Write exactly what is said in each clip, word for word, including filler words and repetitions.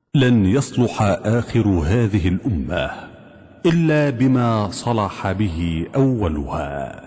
لن يصلح آخر هذه الأمة إلا بما صلح به أولها.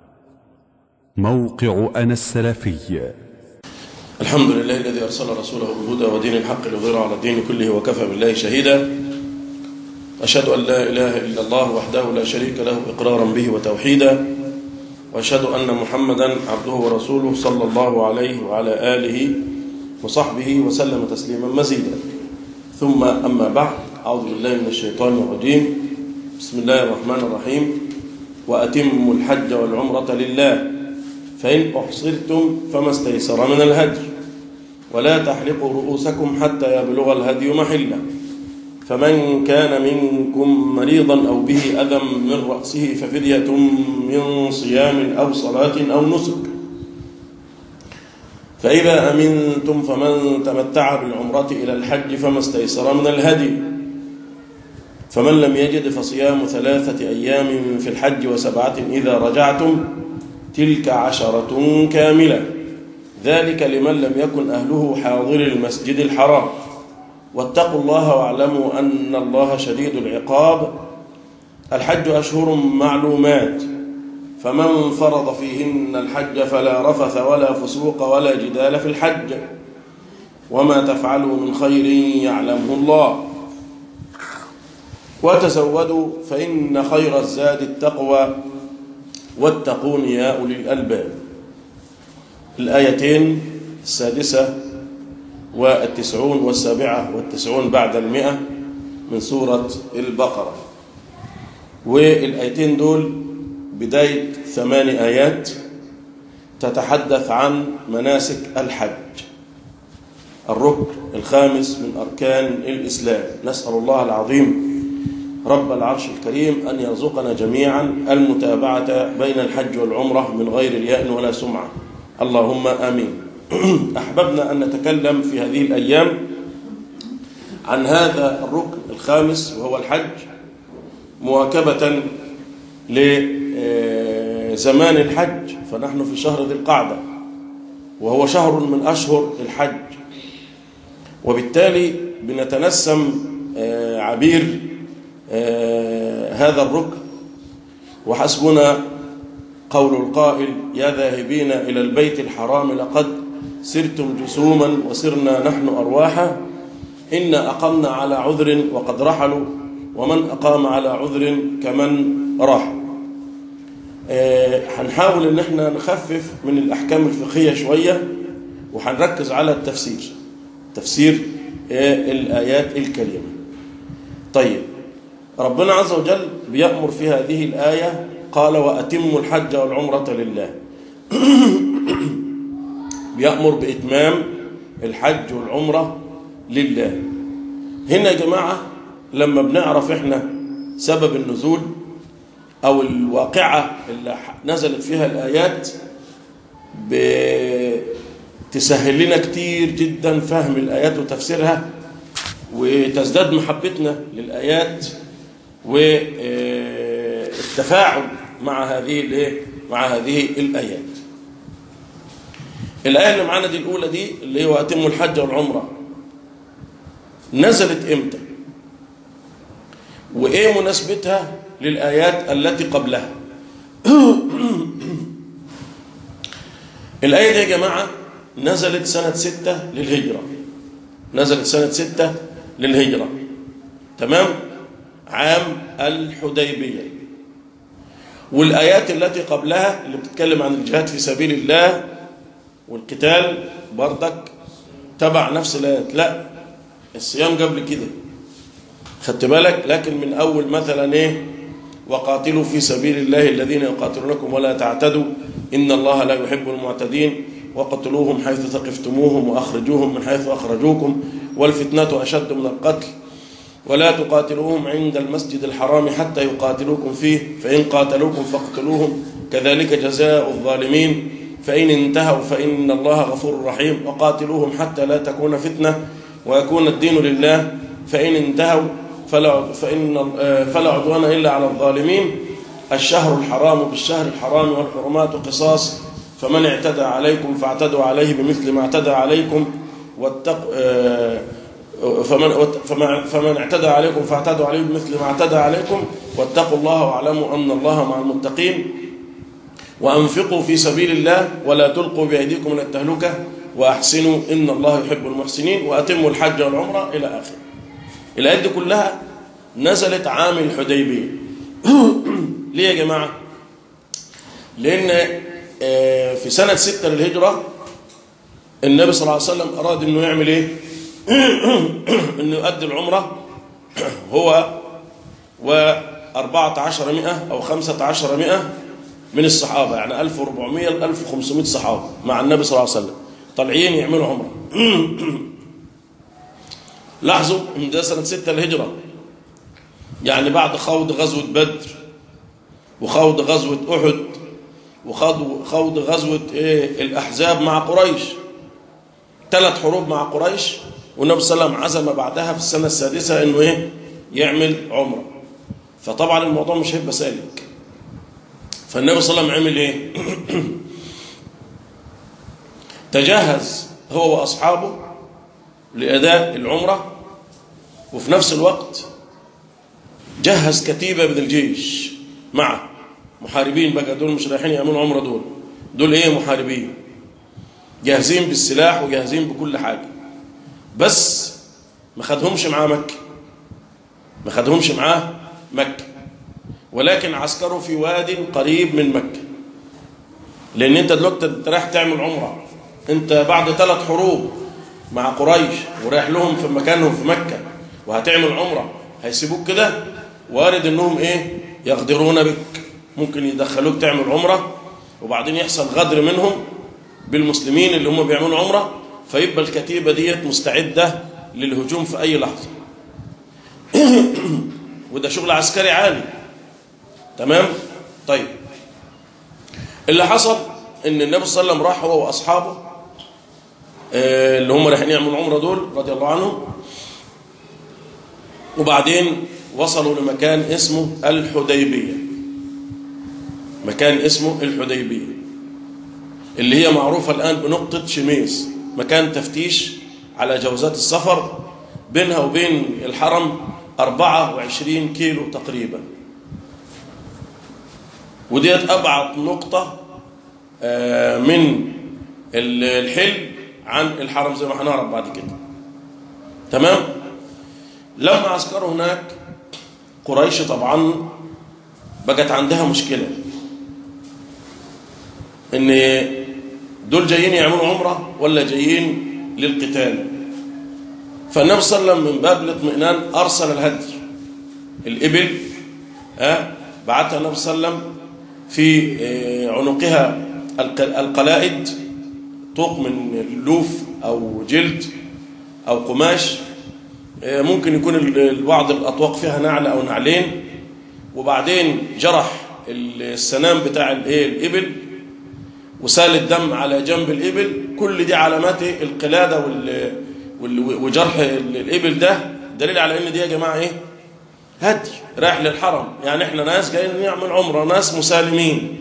موقع أنا السلفي. الحمد لله الذي أرسل رسوله بالهدى ودين الحق ليظهره على الدين كله وكفى بالله شهيدا. أشهد أن لا إله إلا الله وحده لا شريك له إقرارا به وتوحيدا، وأشهد أن محمدا عبده ورسوله صلى الله عليه وعلى آله وصحبه وسلم تسليما مزيدا. ثم أما بعد، أعوذ بالله من الشيطان الرجيم. بسم الله الرحمن الرحيم. وأتموا الحج والعمرة لله فإن أحصرتم فما استيسر من الهدي، ولا تحلقوا رؤوسكم حتى يبلغ الهدي محله، فمن كان منكم مريضا أو به أذى من رأسه ففدية من صيام أو صلاة أو نسك، فإذا أمنتم فمن تمتع بالعمرة إلى الحج فما استيسر من الهدي، فمن لم يجد فصيام ثلاثة أيام في الحج وسبعة إذا رجعتم، تلك عشرة كاملة، ذلك لمن لم يكن أهله حاضر المسجد الحرام. واتقوا الله واعلموا أن الله شديد العقاب. الحج أشهر معلومات، فمن فرض فيهن الحج فلا رفث ولا فسوق ولا جدال في الحج، وما تفعلوا من خير يعلمه الله. وتزودوا فإن خير الزاد التقوى، واتقون يا أولي الألباب. الآيتين السادسة والتسعون والسابعة والتسعون بعد المئة من سورة البقرة، والآيتين دول بداية ثمان آيات تتحدث عن مناسك الحج، الركن الخامس من أركان الإسلام. نسأل الله العظيم رب العرش الكريم أن يرزقنا جميعا المتابعة بين الحج والعمرة من غير رياء ولا سمعة، اللهم آمين. أحببنا أن نتكلم في هذه الأيام عن هذا الركن الخامس وهو الحج، مواكبة لزمان الحج، فنحن في شهر ذي القعدة وهو شهر من أشهر الحج، وبالتالي بنتنسم عبير هذا الركن. وحسبنا قول القائل: يا ذاهبين إلى البيت الحرام لقد سرتم جسوما وسرنا نحن أرواحا، إن أقمنا على عذر وقد رحلوا، ومن أقام على عذر كمن راح. هنحاول ان احنا نخفف من الأحكام الفقهية شوية، وهنركز على التفسير تفسير الآيات الكريمة. طيب، ربنا عز وجل بيأمر في هذه الآية، قال: وأتموا الحج والعمرة لله. بيأمر بإتمام الحج والعمرة لله. هنا يا جماعة لما بنعرف احنا سبب النزول أو الواقعة اللي نزلت فيها الآيات، بتسهل لنا كتير جدا فهم الآيات وتفسيرها، وتزداد محبتنا للآيات والتفاعل مع هذه مع هذه الآيات. الآية اللي معانا دي الأولى دي اللي هو أتموا الحج والعمرة، نزلت إمتى؟ وإيه مناسبتها للآيات التي قبلها؟ الآية دي يا جماعة نزلت سنة ستة للهجرة، نزلت سنة ستة للهجرة، تمام؟ عام الحديبية. والآيات التي قبلها اللي بتتكلم عن الجهاد في سبيل الله والقتال بردك تبع نفس الآيات. لا، الصيام قبل كده، خدت بالك؟ لكن من أول مثلا إيه؟ وقاتلوا في سبيل الله الذين يقاتلونكم ولا تعتدوا إن الله لا يحب المعتدين، وقتلوهم حيث ثقفتموهم وأخرجوهم من حيث أخرجوكم والفتنة أشد من القتل، ولا تقاتلوهم عند المسجد الحرام حتى يقاتلوكم فيه، فإن قاتلوكم فاقتلوهم كذلك جزاء الظالمين، فإن انتهوا فإن الله غفور رحيم، وقاتلوهم حتى لا تكون فتنة ويكون الدين لله، فإن انتهوا فلا, فإن فلا عدوان إلا على الظالمين، الشهر الحرام بالشهر الحرام والحرمات قصاص، فمن اعتدى عليكم فاعتدوا عليه بمثل ما اعتدى عليكم، واتقوا فمن, فمن, فمن اعتدى عليكم فاعتدوا عليه بمثل ما اعتدى عليكم واتقوا الله واعلموا أن الله مع المتقين وأنفقوا في سبيل الله ولا تلقوا بأيديكم من التهلكة وأحسنوا إن الله يحب المحسنين وأتموا الحج والعمرة إلى آخر. الآيات دي كلها نزلت عام الحديبية. ليه يا جماعة؟ لأن في سنة ستة للهجرة النبي صلى الله عليه وسلم أراد أنه يعمل إيه؟ أنه يؤدي العمرة هو وأربعة عشر مئة أو خمسة عشر مئة من الصحابة، يعني ألف وأربعمائة إلى ألف وخمسمائة صحابة مع النبي صلى الله عليه وسلم طالعين يعملوا عمرة. لاحظوا ان ده سنة ستة الهجرة، يعني بعد خوض غزوة بدر وخوض غزوة أحد وخوض خوض غزوة إيه الأحزاب مع قريش، ثلاث حروب مع قريش، والنبي صلى الله عليه وسلم عزم بعدها في السنة السادسة انه ايه يعمل عمرة. فطبعا الموضوع مش هيبقى سالك. فالنبي صلى الله عليه وسلم عمل ايه؟ تجهز هو وأصحابه لأداء العمرة، وفي نفس الوقت جهز كتيبة من الجيش معه محاربين. بقى دول مش رايحين يعملوا عمرة، دول دول ايه محاربين جاهزين بالسلاح وجاهزين بكل حاجة، بس ما خدهمش معاه مكة، ما خدهمش معاه مكة، ولكن عسكروا في واد قريب من مكة. لأن انت دلوقتي انت رايح تعمل عمرة، انت بعد ثلاث حروب مع قريش ورايح لهم في مكانهم في مكة وهتعمل عمرة، هيسيبوك كده؟ وارد انهم ايه يغدرون بك، ممكن يدخلوك تعمل عمرة وبعدين يحصل غدر منهم بالمسلمين اللي هم بيعملوا عمرة، فيبقى الكتيبة ديت مستعدة للهجوم في اي لحظة. وده شغل عسكري عالي. تمام؟ طيب اللي حصل ان النبي صلى الله عليه وسلم راح هو واصحابه اللي هم رايحين يعملوا عمره دول رضي الله عنهم، وبعدين وصلوا لمكان اسمه الحديبية. مكان اسمه الحديبية اللي هي معروفة الآن بنقطة شميس، مكان تفتيش على جوازات السفر، بينها وبين الحرم أربعة وعشرين كيلو تقريبا، وديت أبعد نقطة من الحل عن الحرم زي ما هنعرف بعد كده. تمام؟ لما عسكروا هناك قريش طبعا بقت عندها مشكلة ان دول جايين يعملوا عمرة ولا جايين للقتال. فالنبي صلى الله عليه وسلم من باب الاطمئنان ارسل الهدي، الابل ها بعتها النبي صلى الله عليه وسلم في عنقها القلائد، طوق من اللوف او جلد او قماش، ممكن يكون بعض الاطواق فيها نعل او نعلين، وبعدين جرح السنام بتاع الايه الابل وسال الدم على جنب الابل. كل دي علامات القلاده وجرح الابل، ده دليل على ان دي يا جماعه ايه هدي رايح للحرم، يعني احنا ناس جايين نعمل عمره، ناس مسالمين.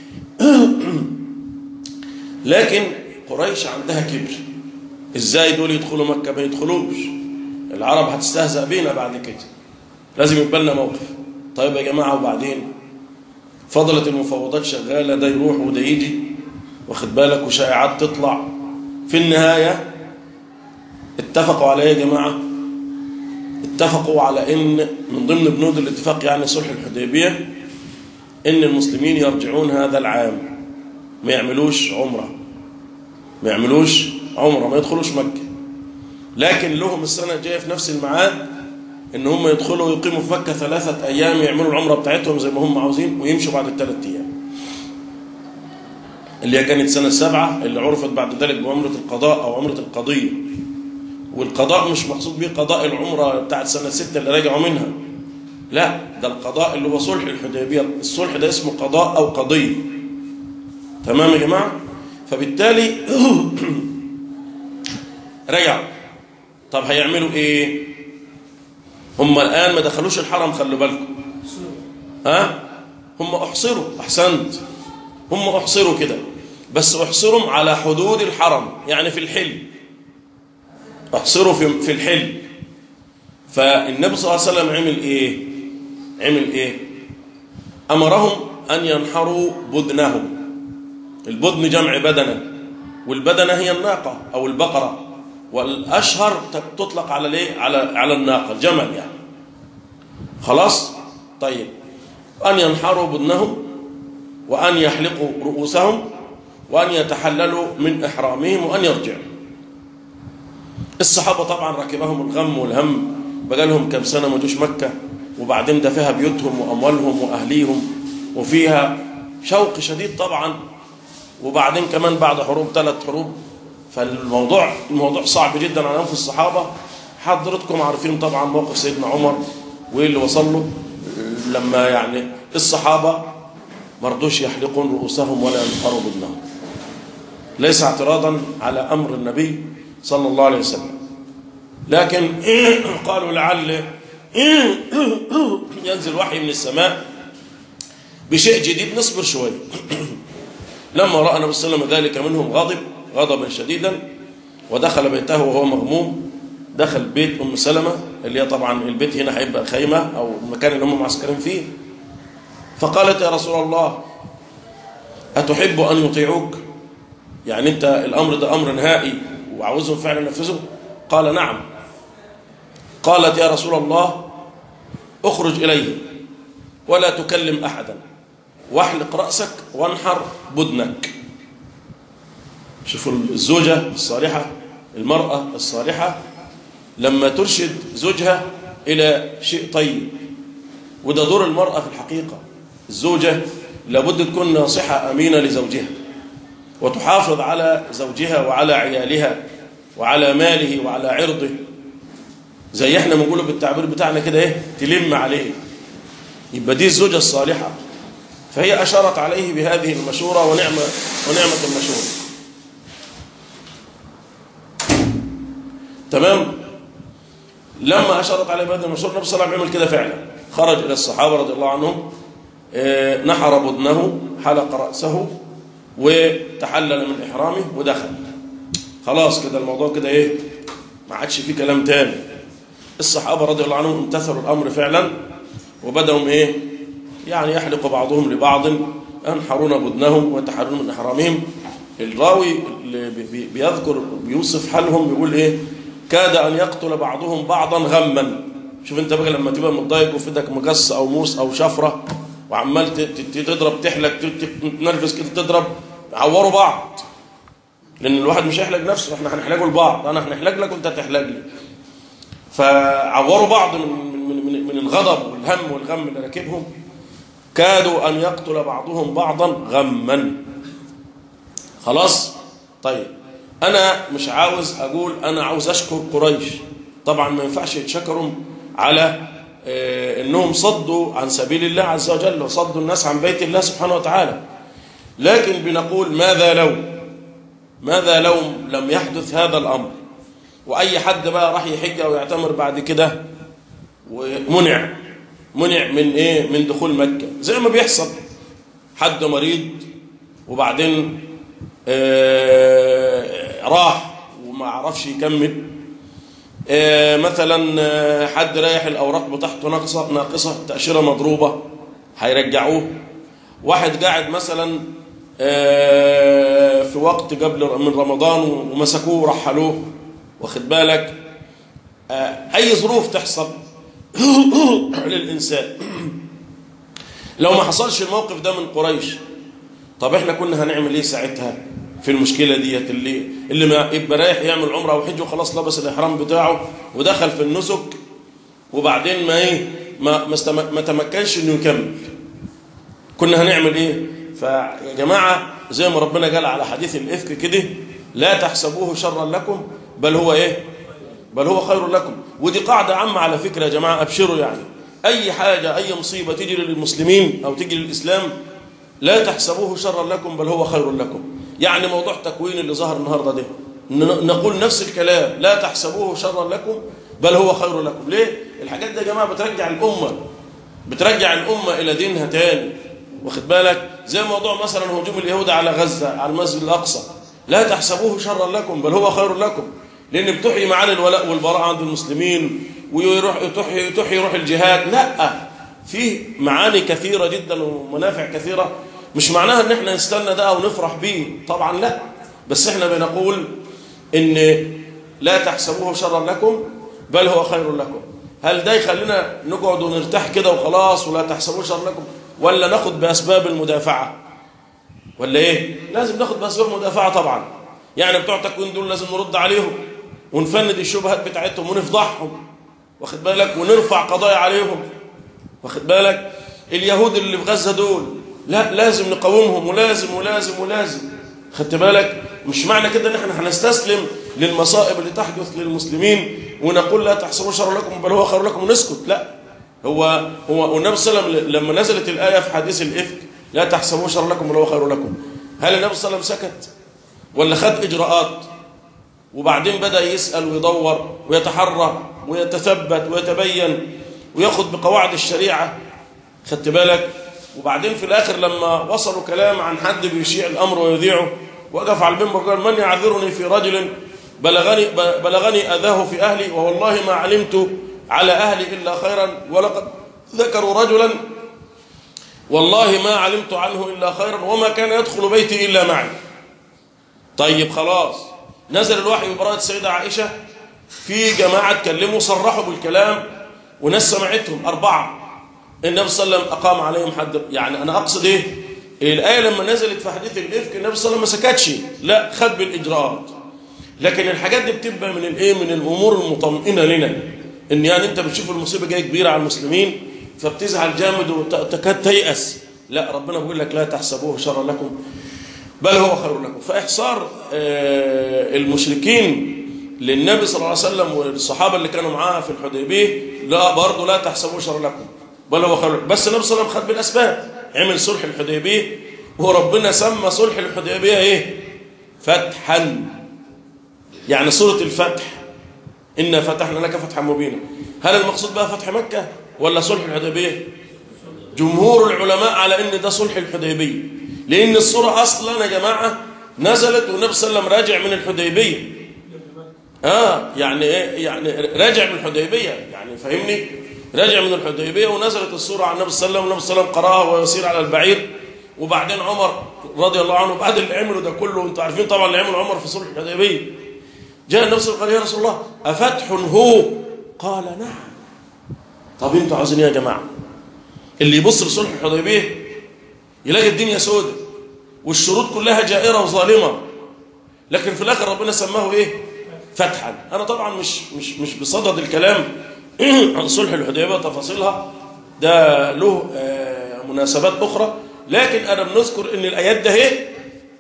لكن قريش عندها كبر، ازاي دول يدخلوا مكة؟ ما يدخلوش، العرب هتستهزأ بينا بعد كده، لازم يبقى لنا موقف. طيب يا جماعة، وبعدين فضلت المفاوضات شغالة، ده يروح وده يجي، واخد بالك، وشائعات تطلع. في النهاية اتفقوا على ايه يا جماعة؟ اتفقوا على ان من ضمن بنود الاتفاق يعني صلح الحديبية ان المسلمين يرجعون هذا العام ما يعملوش عمرة، ما يعملوش عمرة، ما يدخلوش مكة، لكن لهم السنة الجاية في نفس الميعاد ان هم يدخلوا ويقيموا في مكة ثلاثة ايام، يعملوا العمرة بتاعتهم زي ما هم عاوزين ويمشوا بعد الثلاث ايام، اللي هي كانت سنة سبعة اللي عرفت بعد ذلك بعمرة القضاء او عمرة القضية. والقضاء مش مقصود به قضاء العمرة بتاعت سنة ستة اللي راجعوا منها، لا، ده القضاء اللي هو صلح الحديبية. الصلح ده اسمه قضاء او قضية. تمام يا جماعة؟ فبالتالي رجعوا. طب هيعملوا ايه؟ هم الآن ما دخلوش الحرم، خلوا بالكم، ها؟ هم احصروا، احسنت، هم احصروا كده، بس احصروا على حدود الحرم، يعني في الحل، احصروا في في الحل، فالنبي صلى الله عليه وسلم عمل ايه عمل ايه امرهم ان ينحروا بدنهم. البدن جمع بدنه، والبدنه هي الناقه او البقره، والاشهر تطلق على الايه على على الناقه الجمل يعني. خلاص. طيب، ان ينحروا بدنهم وان يحلقوا رؤوسهم وان يتحللوا من احرامهم وان يرجعوا. الصحابه طبعا ركبهم الغم والهم، بقى لهم كم سنه ما جوش مكه، وبعدين ده فيها بيوتهم واموالهم واهليهم، وفيها شوق شديد طبعا، وبعدين كمان بعد حروب ثلاث حروب، فالموضوع الموضوع صعب جدا على انفس الصحابه. حضرتكم عارفين طبعا موقف سيدنا عمر وايه اللي وصل له لما يعني الصحابه ما رضوش يحلقون رؤوسهم ولا ينحروا بدنهم، ليس اعتراضا على امر النبي صلى الله عليه وسلم، لكن قالوا لعل ينزل وحي من السماء بشيء جديد نصبر شوي. لما راى النبي صلى الله عليه وسلم ذلك منهم غضب غضبا شديدا، ودخل بيته وهو مغموم. دخل بيت ام سلمة اللي هي طبعا البيت هنا هيبقى خيمه او المكان اللي هم معسكرين فيه، فقالت يا رسول الله اتحب ان يطيعوك؟ يعني انت الامر ده امر نهائي وعاوزهم فعلا ينفذوا؟ قال نعم. قالت يا رسول الله اخرج اليه ولا تكلم احدا واحلق راسك وانحر بدنك. شوفوا الزوجه الصالحه، المراه الصالحه لما ترشد زوجها الى شيء طيب، وده دور المراه في الحقيقه. الزوجه لابد تكون ناصحه امينه لزوجها، وتحافظ على زوجها وعلى عيالها وعلى ماله وعلى عرضه، زي احنا بنقوله بالتعبير بتاعنا كده ايه، تلم عليه. يبقى دي الزوجه الصالحه. فهي اشارت عليه بهذه المشوره، ونعمه ونعمه المشوره. تمام. لما اشارت عليه بهذه المشوره النبي صلى الله عليه وسلم عمل كده فعلا، خرج الى الصحابه رضي الله عنهم، نحر بدنه، حلق راسه، وتحلل من احرامه ودخل. خلاص كده الموضوع كده ايه، ما عادش فيه كلام تاني. الصحابه رضي الله عنهم امتثلوا الامر فعلا، وبداوا ايه يعني يحلق بعضهم لبعض، ينحرون بدنهم ويتحللون من احرامهم. الراوي اللي بيذكر بيوصف حالهم بيقول ايه، كاد ان يقتل بعضهم بعضا غما. شوف انت بقى لما تبقى متضايق وفي ايدك مقص او موس او شفره وعمال تضرب تحلق تنرفز كده تضرب، عوروا بعض، لان الواحد مش هيحلق نفسه، احنا هنحلقه لبعض، انا هنحلق لك وانت هتحلق لي. فعوروا بعض من من من, من الغضب والهم والغم اللي راكبهم. كادوا ان يقتل بعضهم بعضا غما. خلاص. طيب انا مش عاوز اقول انا عاوز اشكر قريش، طبعا ما ينفعش يتشكروا على انهم صدوا عن سبيل الله عز وجل وصدوا الناس عن بيت الله سبحانه وتعالى، لكن بنقول ماذا لو ماذا لو لم يحدث هذا الامر، واي حد بقى راح يحج او يعتمر بعد كده ومنع منع من ايه من دخول مكه، زي ما بيحصل حد مريض وبعدين آه راح وما عرفش يكمل، آه مثلا آه حد رايح الاوراق بتاعته ناقصه ناقصه تاشيره مضروبه هيرجعوه. واحد قاعد مثلا آه في وقت قبل من رمضان ومسكوه ورحلوه، واخد بالك، آه اي ظروف تحصل للانسان. لو ما حصلش الموقف ده من قريش، طب احنا كنا هنعمل ايه ساعتها في المشكله ديت؟ اللي اللي ما يبقى رايح يعمل عمره او حج وخلاص لبس الاحرام بتاعه ودخل في النسك، وبعدين ما ايه ما ما تمكنش انه يكمل، كنا هنعمل ايه؟ فيا جماعه زي ما ربنا قال على حديث الافك كده، لا تحسبوه شرا لكم بل هو ايه بل هو خير لكم. ودي قاعده عامه على فكره يا جماعه، ابشروا يعني اي حاجه اي مصيبه تيجي للمسلمين او تيجي للاسلام لا تحسبوه شرا لكم بل هو خير لكم. يعني موضوع تكوين اللي ظهر النهارده ده نقول نفس الكلام، لا تحسبوه شرا لكم بل هو خير لكم. ليه؟ الحاجات دي يا جماعه بترجع الامه بترجع الامه الى دينها تاني، واخد بالك؟ زي موضوع مثلا هجوم اليهود على غزه على المسجد الاقصى، لا تحسبوه شرا لكم بل هو خير لكم، لان بتحيي معاني الولاء والبراء عند المسلمين، ويروح يروح يروح, يروح الجهاد. لا، فيه معاني كثيرة جدا ومنافع كثيرة. مش معناها ان احنا نستنى ده او نفرح بيه، طبعا لا، بس احنا بنقول ان لا تحسبوه شرا لكم بل هو خير لكم. هل ده يخلينا نقعد ونرتاح كده وخلاص ولا تحسبوه شرا لكم، ولا ناخد بأسباب المدافعة، ولا ايه؟ لازم ناخد بأسباب المدافعة طبعا. يعني بتوع تكوين دول لازم نرد عليهم ونفند الشبهات بتاعتهم ونفضحهم، واخد بالك، ونرفع قضايا عليهم، واخد بالك. اليهود اللي في غزة دول لا، لازم نقاومهم، ولازم ولازم ولازم، خدت بالك. مش معنى كده ان احنا هنستسلم للمصائب اللي تحدث للمسلمين ونقول لا تحسبوا شر لكم بل هو خير لكم ونسكت. لا، هو هو النبي صلى الله عليه وسلم لما نزلت الآية في حديث الإفك لا تحسبوا شر لكم بل هو خير لكم، هل النبي صلى الله عليه وسلم سكت ولا خد إجراءات وبعدين بدأ يسأل ويدور ويتحرى ويتثبت ويتبين وياخد بقواعد الشريعة، خدت بالك؟ وبعدين في الآخر لما وصلوا كلام عن حد بيشيع الأمر ويذيعه، وقف على المنبر وقال من يعذرني في رجل بلغني بلغني أذاه في أهلي ووالله ما علمت على أهلي إلا خيرا، ولقد ذكروا رجلا والله ما علمت عنه إلا خيرا وما كان يدخل بيتي إلا معي. طيب خلاص، نزل الوحي ببراءة السيدة عائشة، في جماعة اتكلموا صرحوا بالكلام وناس سمعتهم أربعة، النبي صلى الله عليه وسلم أقام عليهم حد. يعني أنا أقصد إيه؟ الآية لما نزلت في حديث الإفك النبي صلى الله عليه وسلم ما سكتش، لا، خد بالإجراءات. لكن الحاجات دي بتبقى من الإيه؟ من الأمور المطمئنة لنا، إن يعني أنت بتشوف المصيبة جاية كبيرة على المسلمين فبتزعل جامد وتكاد تيأس. لا، ربنا بيقول لك لا تحسبوه شرا لكم بل هو خير لكم. فإحصار المشركين للنبي صلى الله عليه وسلم والصحابة اللي كانوا معاه في الحديبية، لا برضه لا تحسبوه شرا لكم بل هو خير لكم. بس النبي صلى الله عليه وسلم خد بالأسباب، عمل صلح الحديبية، وربنا سمى صلح الحديبية إيه؟ فتحا. يعني سورة الفتح إنا فتحنا لك فتحا مبينا، هل المقصود بها فتح مكة ولا صلح الحديبية؟ جمهور العلماء على إن ده صلح الحديبية، لأن الصورة أصلا يا جماعة نزلت والنبي صلى الله عليه وسلم راجع من الحديبية. آه يعني إيه؟ يعني راجع من الحديبية، يعني فهمني، راجع من الحديبية ونزلت الصورة على النبي صلى الله عليه وسلم، والنبي صلى الله عليه وسلم قرأها ويسير على البعير. وبعدين عمر رضي الله عنه بعد اللي عمله ده كله، وانتم عارفين طبعا اللي عمله عمر في صلح الحديبية، جاء النبي صلى الله عليه وسلم قال يا رسول الله أفتح هو؟ قال نعم. طب انتوا عاوزين ايه يا جماعة؟ اللي يبص لصلح الحديبية يلاقي الدنيا سودة والشروط كلها جائرة وظالمة، لكن في الآخر ربنا سماه ايه؟ فتحا. أنا طبعا مش مش مش بصدد الكلام عن صلح الحديبية وتفاصيلها، ده له مناسبات أخرى، لكن أنا بنذكر إن الآيات ده ايه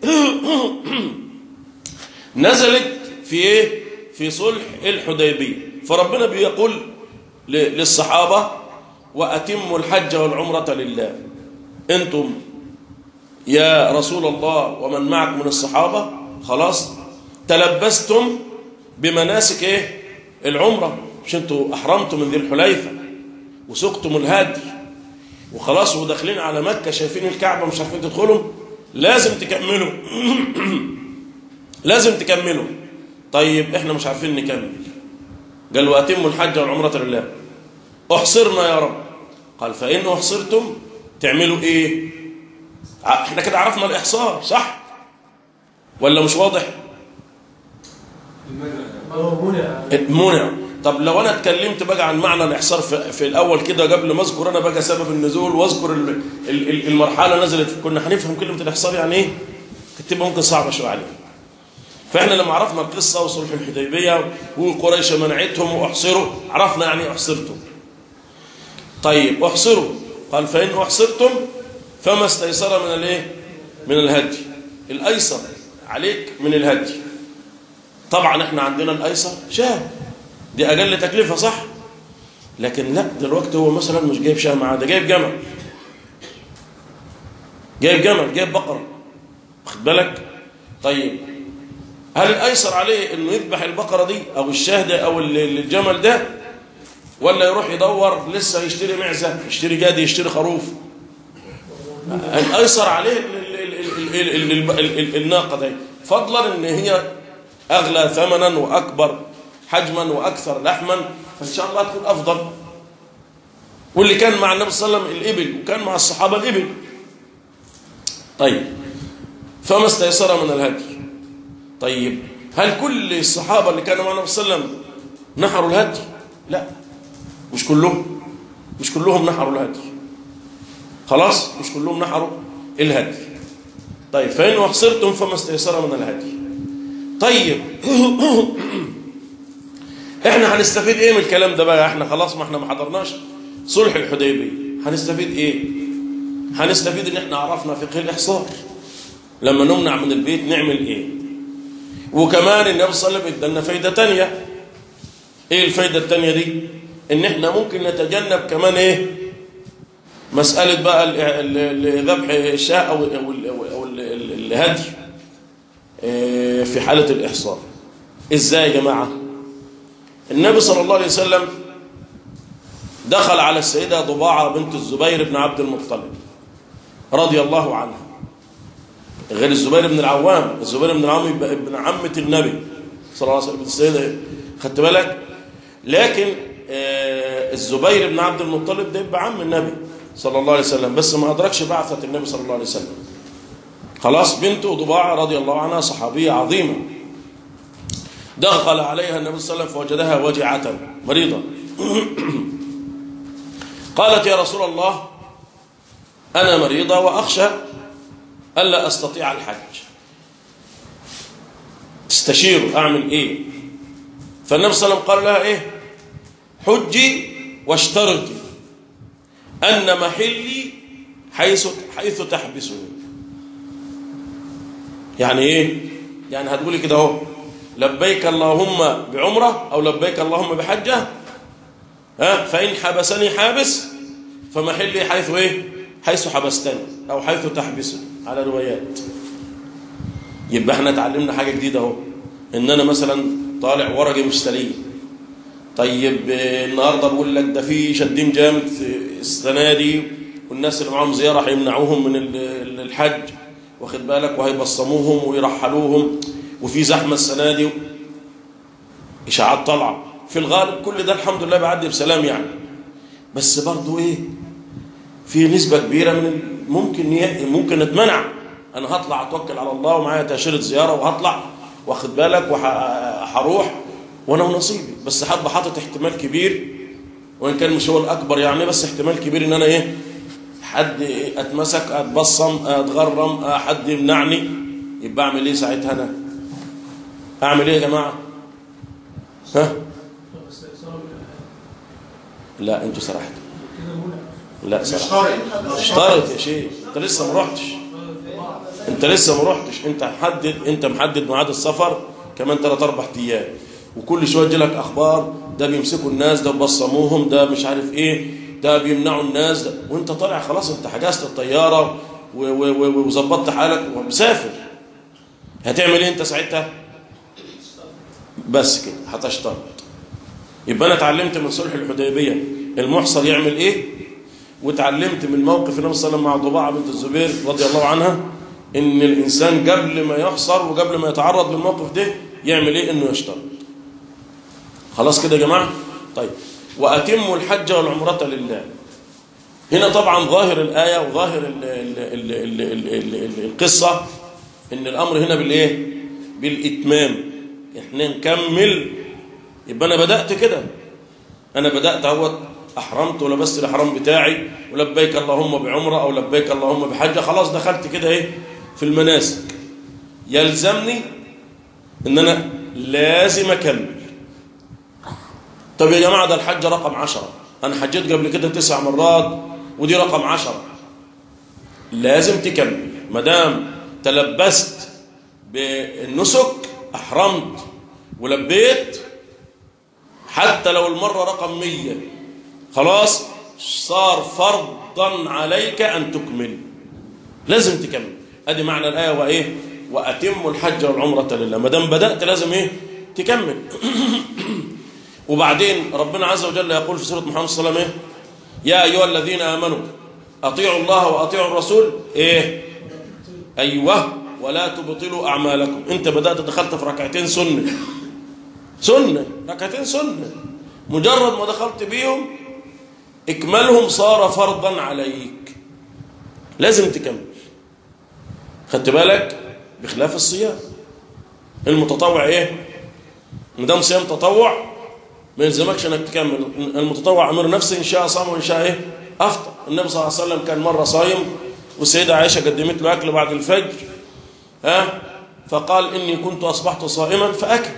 نزلت في ايه؟ في صلح الحديبية. فربنا بيقول للصحابة وأتموا الحج والعمرة لله. أنتم يا رسول الله ومن معك من الصحابة خلاص تلبستم بمناسك ايه؟ العمرة، مش انتوا أحرمتم من ذي الحليفة وسقتم الهدي وخلاص وداخلين على مكة شايفين الكعبة مش عارفين تدخلوا، لازم تكملوا لازم تكملوا. طيب احنا مش عارفين نكمل، قال وأتموا الحج والعمرة لله. احصرنا يا رب، قال فإن احصرتم تعملوا ايه؟ احنا كده عرفنا الإحصار صح ولا مش واضح؟ منع. طب لو انا اتكلمت بقى عن معنى الإحصار في, في الأول كده قبل ما اذكر انا بقى سبب النزول واذكر المرحلة نزلت، كنا هنفهم كلمة الإحصار يعني ايه؟ كانت تبقى ممكن صعبة شوية علينا. فاحنا لما عرفنا القصة وصلح الحديبية وقريش منعتهم واحصروا، عرفنا يعني ايه احصرتم. طيب احصروا، قال فإن احصرتم فما استيسر من الايه؟ من الهدي. الايسر عليك من الهدي. طبعا احنا عندنا الايسر شاه، دي اقل تكلفة صح، لكن لا دلوقتي هو مثلا مش جايب شاه معاه، ده جايب جمل، جايب جمل جايب بقرة، واخد بالك. طيب هل الأيسر عليه إنه يذبح البقرة دي أو الشاه ده أو الجمل ده، ولا يروح يدور لسه يشتري معزة يشتري جادي يشتري خروف؟ الأيسر عليه الناقة دي، فضلا إن هي أغلى ثمنا وأكبر حجما وأكثر لحما فإن شاء الله تكون أفضل. واللي كان مع النبي صلى الله عليه وسلم الإبل وكان مع الصحابة الإبل. طيب فما استيسر من الهدي. طيب هل كل الصحابة اللي كانوا مع النبي صلى الله عليه وسلم نحروا الهدي؟ لا، مش كلهم، مش كلهم نحروا الهدي. خلاص مش كلهم نحروا الهدي. طيب فإن أحصرتم فما استيسر من الهدي. طيب احنا هنستفيد ايه من الكلام ده بقى؟ احنا خلاص ما احنا ما حضرناش صلح الحديبية، هنستفيد ايه؟ هنستفيد ان احنا عرفنا فقه الإحصار، لما نمنع من البيت نعمل ايه. وكمان النبي صلى الله عليه وسلم ادالنا فايدة تانية. ايه الفايدة التانية دي؟ ان احنا ممكن نتجنب كمان ايه؟ مسألة بقى ذبح الشاة او الهدي في حالة الإحصار. ازاي يا جماعة؟ النبي صلى الله عليه وسلم دخل على السيدة ضباعة بنت الزبير بن عبد المطلب رضي الله عنها، غير الزبير بن العوام. الزبير بن العوام ابن عمة النبي صلى الله عليه وسلم، السيدة خدت بالك؟ لكن الزبير بن عبد المطلب ده يبقى عم النبي صلى الله عليه وسلم، بس ما أدركش بعثة النبي صلى الله عليه وسلم. خلاص بنته ضباعة رضي الله عنها صحابية عظيمة. دخل عليها النبي صلى الله عليه وسلم فوجدها وجعة مريضة. قالت يا رسول الله أنا مريضة وأخشى ألا أستطيع الحج، تستشير أعمل إيه؟ فالنبي صلى الله عليه وسلم قال لها إيه؟ حجي واشترطي أن محلي حيث حيث تحبسني. يعني إيه؟ يعني هتقولي كده أهو لبيك اللهم بعمرة أو لبيك اللهم بحجة، ها فإن حبسني حابس فمحلي حيث إيه؟ حيث حبستني أو حيث تحبسني على روايات. يبقى احنا اتعلمنا حاجة جديدة اهو، ان انا مثلا طالع ورقي مش سليم. طيب النهارده بقول لك ده في شدين جامد السنه دي والناس اللي معاهم زياره هيمنعوهم من الحج، واخد بالك، وهيبصموهم ويرحلوهم، وفي زحمه السنه دي، اشاعات طالعه. في الغالب كل ده الحمد لله بيعدي بسلام يعني، بس برضه ايه، في نسبه كبيره من ممكن ممكن نتمنع. انا هطلع اتوكل على الله ومعايا تاشيره زياره وهطلع، واخد بالك، وهروح وانا ونصيبي، بس حد حاطط احتمال كبير، وان كان مش هو الاكبر يعني، بس احتمال كبير ان انا ايه، حد اتمسك، اتبصم، اتغرم، حد يمنعني. يبقى اعمل ايه ساعتها؟ انا اعمل ايه يا جماعه؟ ها لا انتوا سرحتوا. لا سرحتوا. اشترط يا شيخ، انت لسه ما رحتش، انت لسه ما رحتش، انت محدد، انت محدد ميعاد السفر كمان ثلاث اربع ايام، وكل شويه يجي لك اخبار ده بيمسكوا الناس، ده بيبصموهم، ده مش عارف ايه، ده بيمنعوا الناس ده. وانت طالع خلاص، انت حجزت الطياره وظبطت حالك ومسافر. هتعمل ايه انت ساعتها؟ بس كده هتشترط. يبقى انا اتعلمت من صلح الحديبيه المحصر يعمل ايه، وتعلمت من موقف النبي صلى الله عليه وسلم مع ضباعه بنت الزبير رضي الله عنها ان الانسان قبل ما يحصر وقبل ما يتعرض للموقف ده يعمل ايه، انه يشترط. خلاص كده يا جماعه؟ طيب واتموا الحج والعمره لله. هنا طبعا ظاهر الايه وظاهر ال ال ال ال ال ال القصه ان الامر هنا بالايه، بالاتمام. احنا نكمل. يبقى انا بدات كده، انا بدات اهوت، احرمت ولبست الاحرام بتاعي ولبيك اللهم بعمره او لبيك اللهم بحجه، خلاص دخلت كده ايه في المناسك. يلزمني ان انا لازم اكمل. طب يا جماعه ده الحج رقم عشرة، انا حجيت قبل كده تسع مرات ودي رقم عشرة، لازم تكمل. ما دام تلبست بالنسك، احرمت ولبيت، حتى لو المره رقم مية، خلاص صار فرضا عليك ان تكمل، لازم تكمل. ادي معنى الايه، وايه، واتموا الحج والعمره لله. ما دام بدات لازم ايه، تكمل. وبعدين ربنا عز وجل يقول في سوره محمد صلى الله عليه وسلم: يا ايها الذين امنوا اطيعوا الله واطيعوا الرسول، ايه، ايوه، ولا تبطلوا اعمالكم. انت بدات دخلت في ركعتين سنه، سنة، ركعتين سنة، مجرد ما دخلت بيهم إكمالهم صار فرضا عليك، لازم تكمل. خدت بالك؟ بخلاف الصيام المتطوع إيه؟ مدام صيام تطوع ما يلزمكش أنك تكمل. المتطوع أمر نفسه، إن شاء صام وإن شاء إيه؟ أفطر. النبي صلى الله عليه وسلم كان مرة صايم والسيدة عائشة قدمت له أكل بعد الفجر، ها؟ فقال إني كنت أصبحت صائما فأكل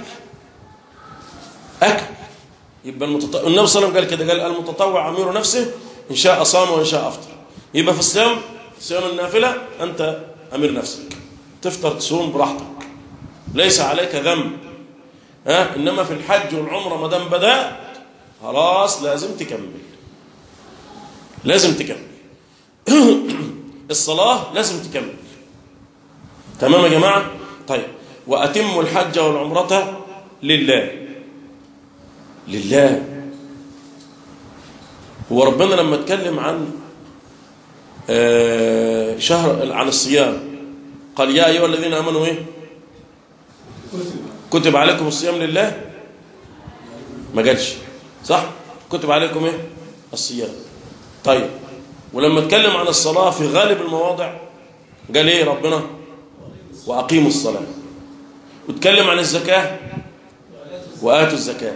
أكل. يبقى المتطوع النبي صلى الله عليه وسلم قال كده، قال المتطوع أمير نفسه، إن شاء صام وإن شاء أفطر. يبقى في الصيام، صيام النافلة أنت أمير نفسك، تفطر تصوم براحتك، ليس عليك ذنب. ها؟ إنما في الحج والعمرة ما دام بدأت خلاص لازم تكمل، لازم تكمل. الصلاة لازم تكمل. تمام يا جماعة؟ طيب، وأتموا الحج والعمرة لله. لله. هو ربنا لما اتكلم عن شهر عن الصيام قال يا أيها الذين آمنوا إيه؟ كتب عليكم الصيام لله؟ ما قالش صح؟ كتب عليكم إيه؟ الصيام. طيب، ولما اتكلم عن الصلاة في غالب المواضع قال إيه ربنا؟ وأقيموا الصلاة. واتكلم عن الزكاة وآتوا الزكاة.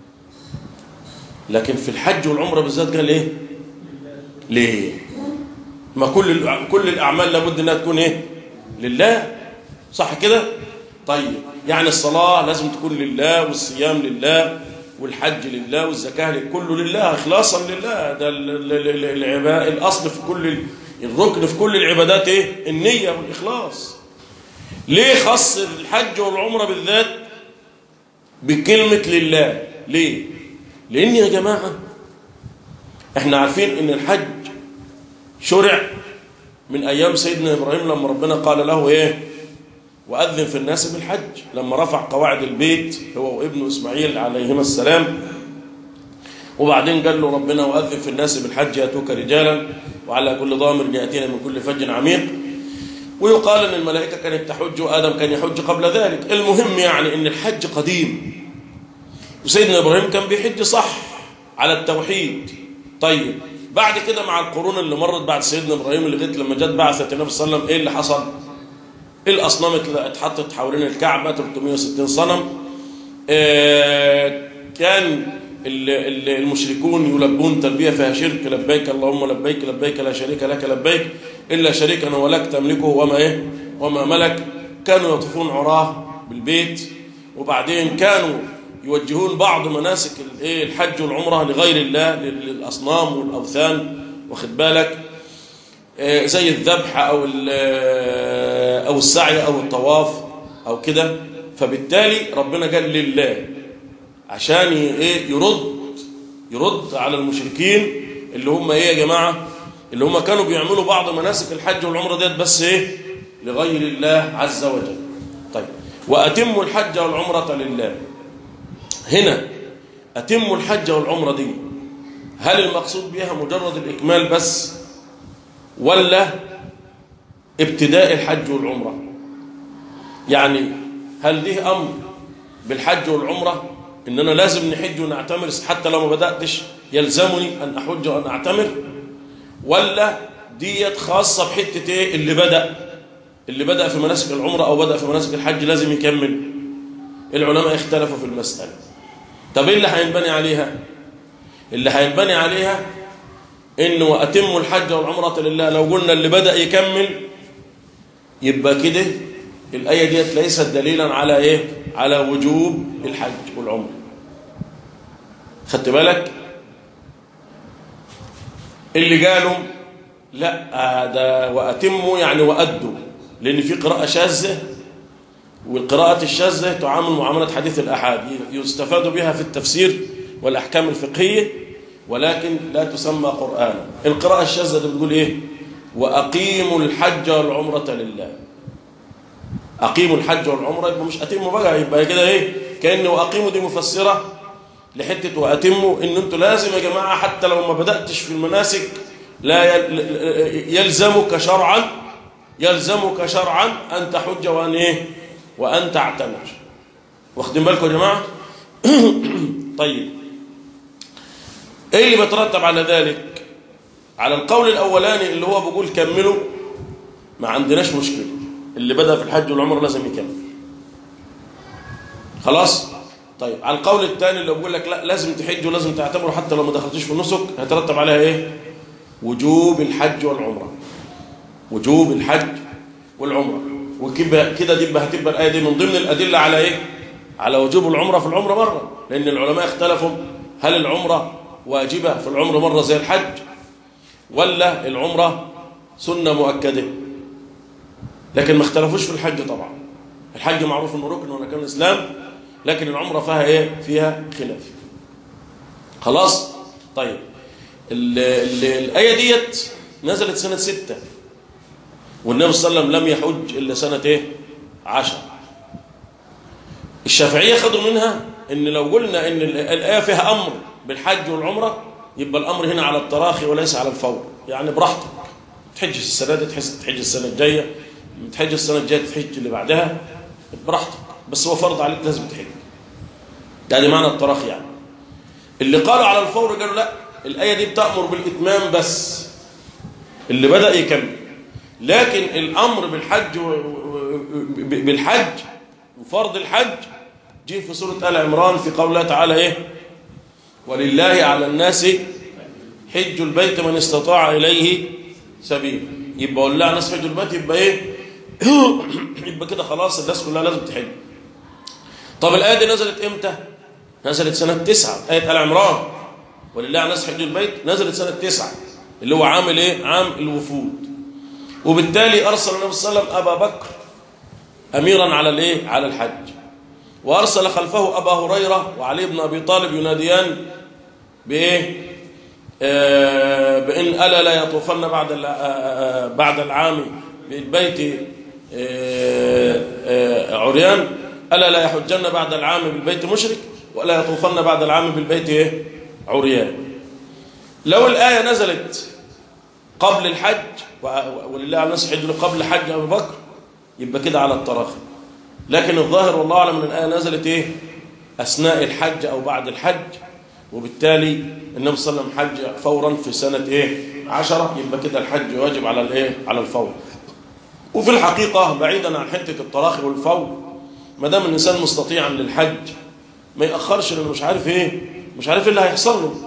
لكن في الحج والعمرة بالذات قال إيه؟ ليه؟ ما كل كل الأعمال لابد أنها تكون إيه؟ لله، صح كده؟ طيب، يعني الصلاة لازم تكون لله، والصيام لله، والحج لله، والزكاة كله لله، إخلاصا لله. ده الأصل في كل الركن في كل العبادات إيه؟ النية والإخلاص. ليه خص الحج والعمرة بالذات بكلمة لله؟ ليه؟ لأن يا جماعة احنا عارفين ان الحج شرع من أيام سيدنا إبراهيم لما ربنا قال له إيه؟ وأذن في الناس بالحج، لما رفع قواعد البيت هو وابنه إسماعيل عليهما السلام. وبعدين قال له ربنا وأذن في الناس بالحج يأتوك رجالا وعلى كل ضامر يأتينا من كل فج عميق. ويقال أن الملائكة كانت تحج وآدم كان يحج قبل ذلك. المهم يعني أن الحج قديم، وسيدنا إبراهيم كان بيحج صح على التوحيد. طيب، بعد كده مع القرون اللي مرت بعد سيدنا إبراهيم لغاية لما جت بعثة النبي صلى الله عليه وسلم، إيه اللي حصل؟ الأصنام اتحطت حوالين الكعبة ثلاثمائة وستين صنم. آه كان المشركون يلبون تلبية فيها شرك، لبيك اللهم لبيك لبيك لا شريك لك لبيك إلا شريكا ولك تملكه وما إيه وما ملك. كانوا يطوفون عراه بالبيت، وبعدين كانوا يوجهون بعض مناسك الحج والعمرة لغير الله، للأصنام والأوثان، واخد بالك، زي الذبح أو أو السعي أو الطواف أو كده. فبالتالي ربنا قال لله عشان يرد يرد على المشركين اللي هم إيه يا جماعة، اللي هم كانوا بيعملوا بعض مناسك الحج والعمرة ديت بس إيه لغير الله عز وجل. طيب، وأتموا الحج والعمرة لله. هنا أتموا الحج والعمرة دي هل المقصود بها مجرد الإكمال بس، ولا ابتداء الحج والعمرة؟ يعني هل ده أمر بالحج والعمرة إن أنا لازم نحج ونعتمر حتى لو ما بدأتش يلزمني أن أحج وأن أعتمر، ولا ديت خاصة بحتة إيه اللي بدأ اللي بدأ في مناسك العمرة أو بدأ في مناسك الحج لازم يكمل؟ العلماء اختلفوا في المسألة. طب إيه اللي هينبني عليها؟ اللي هينبني عليها إنه وأتموا الحج والعمرة لله، لو قلنا اللي بدأ يكمل يبقى كده الآية ديت ليست دليلا على إيه؟ على وجوب الحج والعمرة. خدت بالك؟ اللي قالوا لا ده وأتموا يعني وأدوا، لأن في قراءة شاذة، والقراءة الشاذة تعامل معاملة حديث الأحاد، يستفاد بها في التفسير والأحكام الفقهية، ولكن لا تسمى قرآنا. القراءة الشاذة بتقول إيه؟ وأقيموا الحج والعمرة لله. أقيموا الحج والعمرة يبقى مش أتموا بقى، يبقى كده إيه؟ كأن وأقيموا دي مفسرة لحتة وأتموا، إن أنتوا لازم يا جماعة حتى لو ما بدأتش في المناسك لا يلزمك شرعا يلزمك شرعا أن تحج وأن إيه؟ وأن تعتمر. واخدين بالكم يا جماعة؟ طيب ايه اللي بيترتب على ذلك؟ على القول الاولاني اللي هو بيقول كملوا، ما عندناش مشكله، اللي بدأ في الحج والعمره لازم يكمل خلاص. طيب على القول الثاني اللي بيقول لك لا لازم تحج ولازم تعتمروا حتى لو ما دخلتوش في النسك، هيترتب عليها ايه؟ وجوب الحج والعمره، وجوب الحج والعمره. وكده كده دي هتبقى الايه دي من ضمن الادله على ايه؟ على وجوب العمره في العمره مره، لان العلماء اختلفوا هل العمره واجبه في العمره مره زي الحج ولا العمره سنه مؤكده. لكن ما اختلفوش في الحج طبعا، الحج معروف انه ركن واركان الاسلام، لكن العمره فيها ايه؟ فيها خلاف. خلاص. طيب ال ال الايه ديت نزلت سنه ستة، والنبي صلى الله عليه وسلم لم يحج الا سنه ايه؟ عشر. الشافعيه خدوا منها ان لو قلنا ان الايه فيها امر بالحج والعمره يبقى الامر هنا على التراخي وليس على الفور، يعني براحتك تحج السنه دي تحج السنه الجايه، تحج السنه الجايه تحج اللي بعدها براحتك، بس هو فرض عليك لازم تحج. ده معنى التراخي. يعني اللي قالوا على الفور قالوا لا، الايه دي بتامر بالاتمام بس، اللي بدا يكمل. لكن الامر بالحج بالحج وفرض الحج جه في سوره ال عمران في قول الله تعالى ايه؟ ولله على الناس حج البيت من استطاع اليه سبيلا. يبقى ولله على الناس حج البيت، يبقى ايه؟ يبقى كده خلاص الناس كلها لازم تحج. طب الايه دي نزلت امتى؟ نزلت سنه تسعة، ايه ال عمران ولله على الناس حج البيت نزلت سنه تسعة، اللي هو عام الايه؟ عام الوفود. وبالتالي ارسل النبي صلى الله عليه وسلم ابا بكر اميرا على الايه؟ على الحج، وارسل خلفه ابا هريره وعلي بن ابي طالب يناديان بايه؟ آه بان الا لا يطوفن بعد آه بعد العام بالبيت آه آه عريان، الا لا يحجن بعد العام بالبيت مشرك، ولا يطوفن بعد العام بالبيت ايه؟ عريان. لو الايه نزلت قبل الحج ولله على الناس حج قبل حج ابي بكر يبقى كده على التراخي. لكن الظاهر والله اعلم ان الايه نزلت ايه؟ اثناء الحج او بعد الحج، وبالتالي النبي صلى الله عليه وسلم حج فورا في سنه ايه؟ عشرة، يبقى كده الحج واجب على الايه؟ على الفور. وفي الحقيقه بعيدا عن حته التراخي والفور، ما دام الانسان مستطيعا للحج ما ياخرش، لانه مش عارف ايه؟ مش عارف ايه اللي هيحصل له.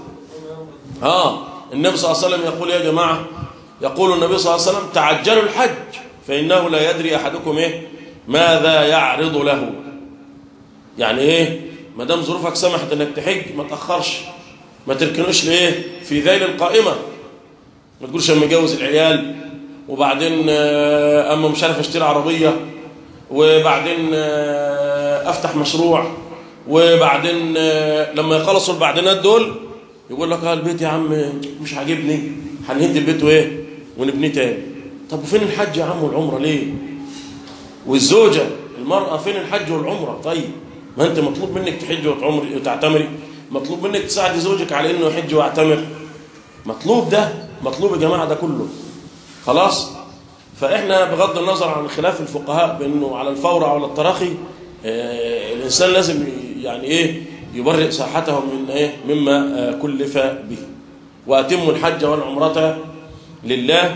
اه النبي صلى الله عليه وسلم يقول يا جماعه، يقول النبي صلى الله عليه وسلم تعجلوا الحج فانه لا يدري احدكم ايه؟ ماذا يعرض له. يعني ايه؟ ما دام ظروفك سمحت انك تحج ما تاخرش، ما تركنوش لايه؟ في ذيل القائمه. ما تقولش اما اتجوز العيال وبعدين اما مش عارف اشتري عربيه وبعدين افتح مشروع وبعدين لما يخلصوا البعدينات دول يقول لك اه البيت يا عم مش عاجبني هنهد البيت وايه؟ ونبنيه تاني. طب وفين الحج يا عم والعمره ليه؟ والزوجه المراه فين الحج والعمره؟ طيب ما انت مطلوب منك تحج وتعمري وتعتمري، مطلوب منك تساعدي زوجك على انه يحج ويعتمر، مطلوب ده، مطلوب يا جماعه ده كله. خلاص. فاحنا بغض النظر عن خلاف الفقهاء بانه على الفور او على التراخي، آه الانسان لازم يعني ايه؟ يبرئ ساحته من ايه؟ مما آه كلف به. واتموا الحج والعمره لله.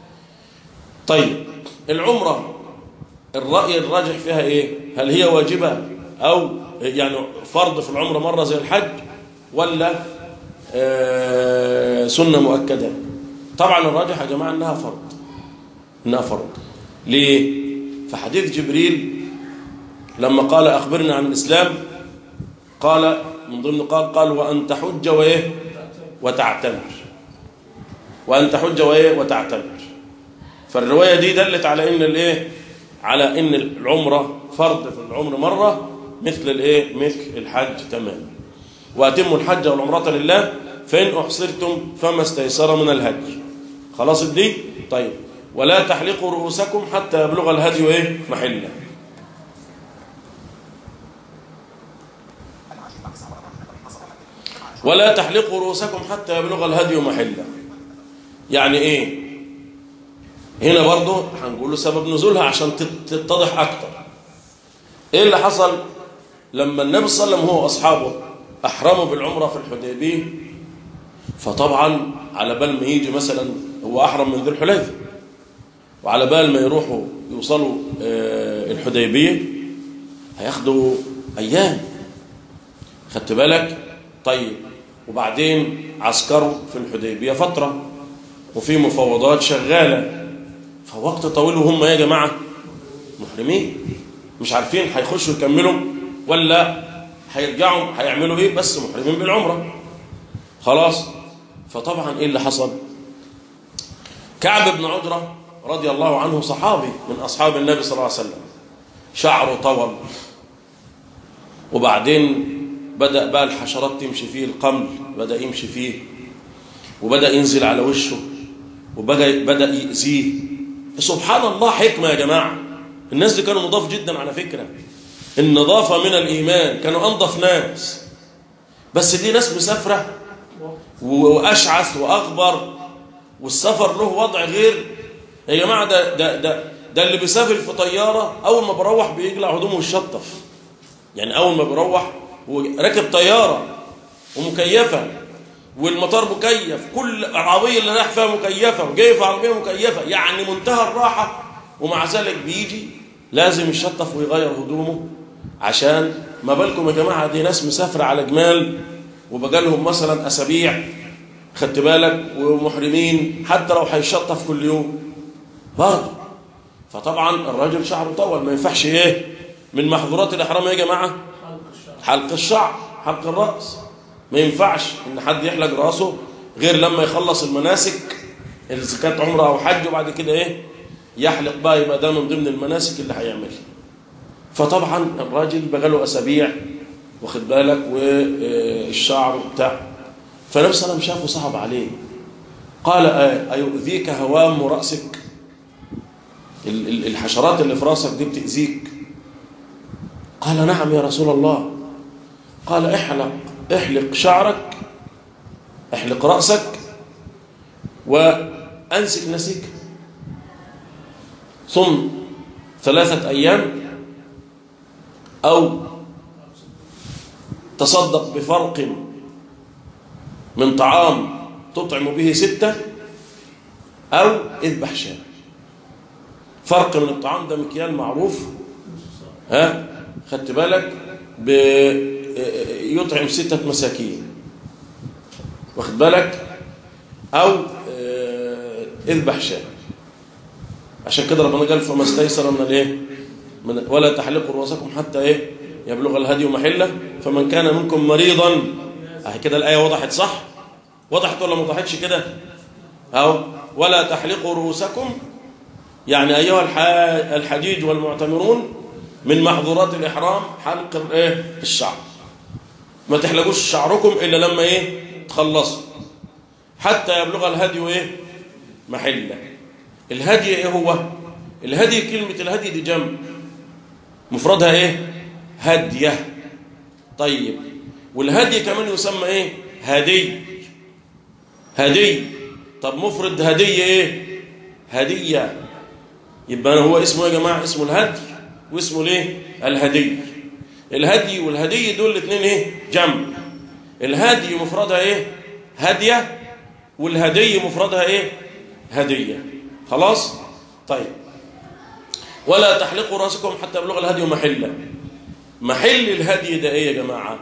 طيب العمره الرأي الراجح فيها ايه؟ هل هي واجبة او يعني فرض في العمره مره زي الحج، ولا آه سنه مؤكده؟ طبعا الراجح يا جماعه انها فرض، انها فرض. ليه؟ في حديث جبريل لما قال اخبرنا عن الاسلام، قال من ضمن قال قال وان تحج وايه؟ وتعتمر. وان تحج وايه؟ وتعتمر. فالروايه دي دلت على ان الايه؟ على ان العمره فرض في العمر مره مثل الايه؟ مثل الحج تماما. واتموا الحج والعمره لله فان احصرتم فما استيسر من الهدي. خلاص دي؟ طيب ولا تحلقوا رؤوسكم حتى يبلغ الهدي ايه؟ محله. ولا تحلقوا رؤوسكم حتى يبلغ الهدي محله. يعني ايه؟ هنا برضه هنقول له سبب نزولها عشان تتضح اكتر. ايه اللي حصل؟ لما النبي صلى الله عليه وسلم هو وأصحابه أحرموا بالعمرة في الحديبية، فطبعا على بال ما يجي مثلا هو أحرم من ذي الحليفة، وعلى بال ما يروحوا يوصلوا الحديبية هياخدوا أيام، خدت بالك؟ طيب وبعدين عسكروا في الحديبية فترة وفي مفاوضات شغالة، فوقت طويل وهم يا جماعة محرمين مش عارفين هيخشوا يكملوا ولا هيرجعوا هيعملوا ايه، بس محرمين بالعمرة خلاص. فطبعا ايه اللي حصل؟ كعب بن عجرة رضي الله عنه صحابي من أصحاب النبي صلى الله عليه وسلم، شعره طول، وبعدين بدأ بقى الحشرات تمشي فيه، القمل بدأ يمشي فيه وبدأ ينزل على وشه وبدأ بدأ يأذيه. سبحان الله، حكمة يا جماعة. الناس دي كانوا نضاف جدا على فكرة، النظافة من الإيمان، كانوا أنظف ناس، بس دي ناس مسافرة وأشعث وأغبر، والسفر له وضع غير يا جماعة. ده, ده, ده, ده اللي بيسافر في طيارة أول ما بروح بيقلع هدومه ويشطف، يعني أول ما بروح راكب طيارة ومكيفة والمطار مكيف، كل العربية اللي رايح فيها مكيفة وجاي في عربية مكيفة، يعني منتهى الراحة، ومع ذلك بيجي لازم يشطف ويغير هدومه. عشان ما بالكم يا جماعة، دي ناس مسافرة على جمال وبقالهم مثلا أسابيع، خدت بالك، ومحرمين، حتى لو هيشطف كل يوم برضه. فطبعا الراجل شعره طول، ما ينفعش ايه من محظورات الإحرام يا جماعة؟ حلق الشعر، حلق الرأس. ما ينفعش ان حد يحلق راسه غير لما يخلص المناسك اذا كانت عمره او حج، وبعد كده ايه يحلق بقى، يبقى ده من ضمن المناسك اللي هيعملها. فطبعا الراجل بقى له اسابيع، واخد بالك، والشعر وبتاع. فالنبي صلى الله عليه وسلم شافه صعب عليه، قال ايؤذيك هوام راسك؟ الحشرات اللي في راسك دي بتأذيك؟ قال نعم يا رسول الله. قال احلق احلق شعرك، احلق رأسك، وأنسك نسيك، ثم ثلاثة أيام، أو تصدق بفرق من طعام تطعم به ستة، أو اذبح شاة. فرق من الطعام ده مكيال معروف، ها خدت بالك، يطعم ستة مساكين، واخد بالك، أو اذبح شاة. عشان كده ربنا قال فما استيسر من الايه من ولا تحلقوا رؤوسكم حتى ايه يبلغ الهدي محله، فمن كان منكم مريضا. اهي كده الآية وضحت صح؟ وضحت ولا ما وضحتش كده؟ أو ولا تحلقوا رؤوسكم، يعني أيها الحجيج والمعتمرون من محظورات الإحرام حلق الايه الشعر، ما تحلقوش شعركم إلا لما ايه تخلصوا، حتى يبلغ الهدي ايه محله. الهدي ايه هو؟ الهدي، كلمة الهدي دي جمع، مفردها ايه هدية. طيب والهدي كمان يسمى ايه هدي، هدي. طب مفرد هدية ايه هدية. يبقى هو اسمه يا جماعة اسمه الهدي، واسمه ليه الهدي. الهدي والهدي دول الاثنين ايه جمع. الهدي مفردها ايه هدية، والهدي مفردها ايه هدية. خلاص. طيب ولا تحلقوا راسكم حتى يبلغ الهدي محله. محل الهدي ده ايه يا جماعة؟